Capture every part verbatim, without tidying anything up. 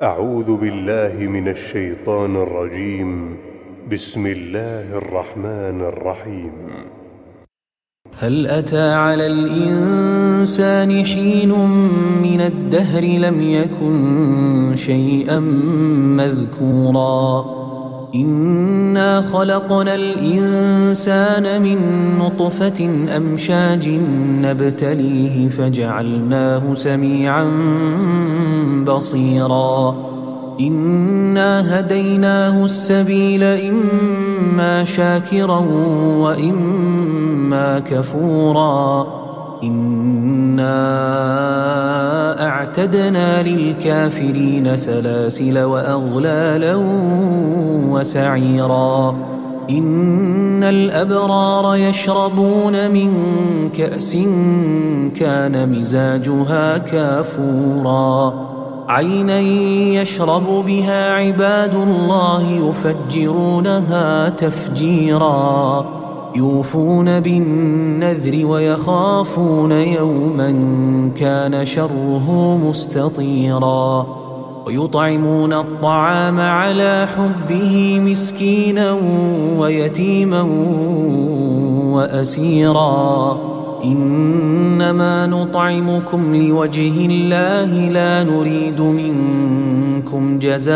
أعوذ بالله من الشيطان الرجيم. بسم الله الرحمن الرحيم. هل أتى على الإنسان حين من الدهر لم يكن شيئا مذكورا إنا خلقنا الإنسان من نطفة أمشاج نبتليه فجعلناه سميعا بصيرا إنا هديناه السبيل إما شاكرا وإما كفورا إنا أعتدنا للكافرين سلاسل وأغلالا وسعيرا إن الأبرار يشربون من كأس كان مزاجها كافورا عينا يشرب بها عباد الله يفجرونها تفجيرا يوفون بالنذر ويخافون يوما كان شره مستطيرا ويطعمون الطعام على حبه مسكينا ويتيما وأسيرا إنما نطعمكم لوجه الله لا نريد منكم جزاء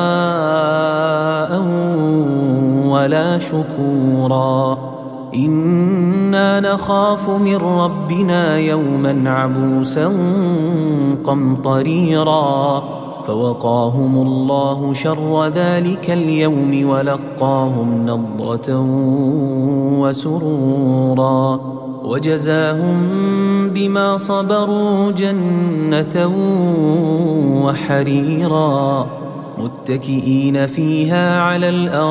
ولا شكورا إنا نخاف من ربنا يوما عبوسا قمطريرا فوقاهم الله شر ذلك اليوم ولقاهم نضرة وسرورا وجزاهم بما صبروا جنة وحريرا متكئين فيها على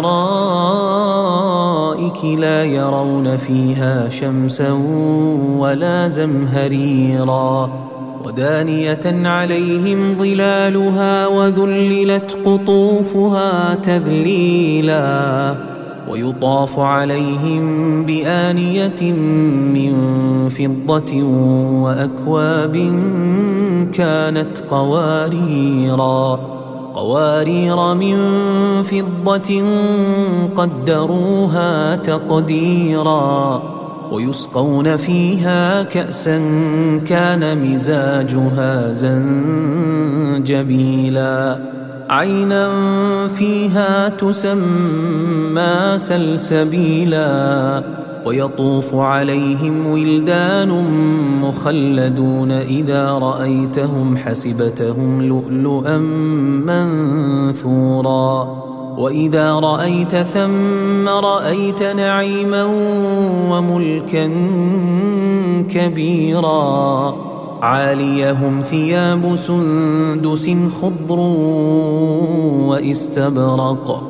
الأرائك لا يرون فيها شمسا ولا زمهريرا ودانية عليهم ظلالها وذللت قطوفها تذليلا ويطاف عليهم بآنية من فضة وأكواب كانت قواريرا قوارير من فضة قدروها تقديرا ويسقون فيها كأسا كان مزاجها زنجبيلا عينا فيها تسمى سلسبيلا ويطوف عليهم ولدان مخلدون إذا رأيتهم حسبتهم لؤلؤا منثورا وإذا رأيت ثم رأيت نعيما وملكا كبيرا عاليهم ثياب سندس خضر واستبرق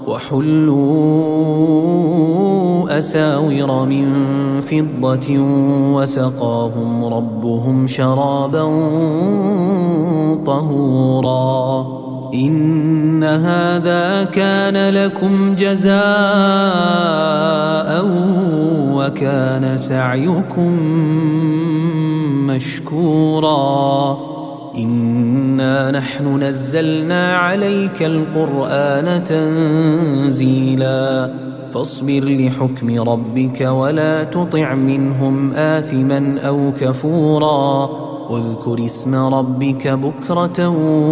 وحلوا أساور من فضة وسقاهم ربهم شرابا طهورا إن هذا كان لكم جزاء وكان سعيكم مشكورا إنا نحن نزلنا عليك القرآن تنزيلا فاصبر لحكم ربك ولا تطع منهم آثما أو كفورا واذكر اسم ربك بكرة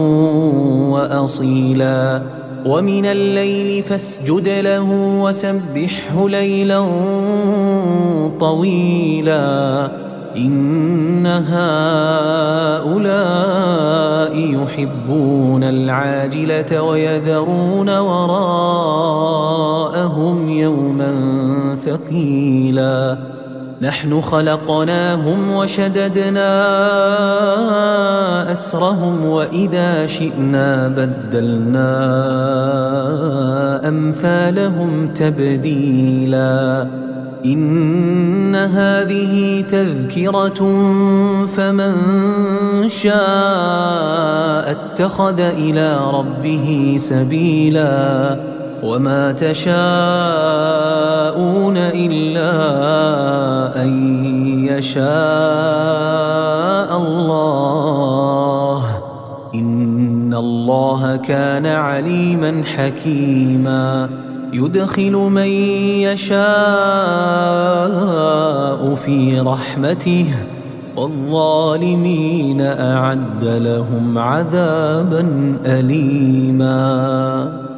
وأصيلا ومن الليل فاسجد له وسبحه ليلا طويلا إن هؤلاء يحبون العاجلة ويذرون وراءهم يوما ثقيلا نحن خلقناهم وشددنا أسرهم وإذا شئنا بدلنا أمثالهم تبديلا إن هذه تذكرة فمن شاء اتخذ إلى ربه سبيلا وما تشاءون إلا أن يشاء الله إن إن الله كان عليما حكيما يدخل من يشاء في رحمته والظالمين أعد لهم عذابا أليما.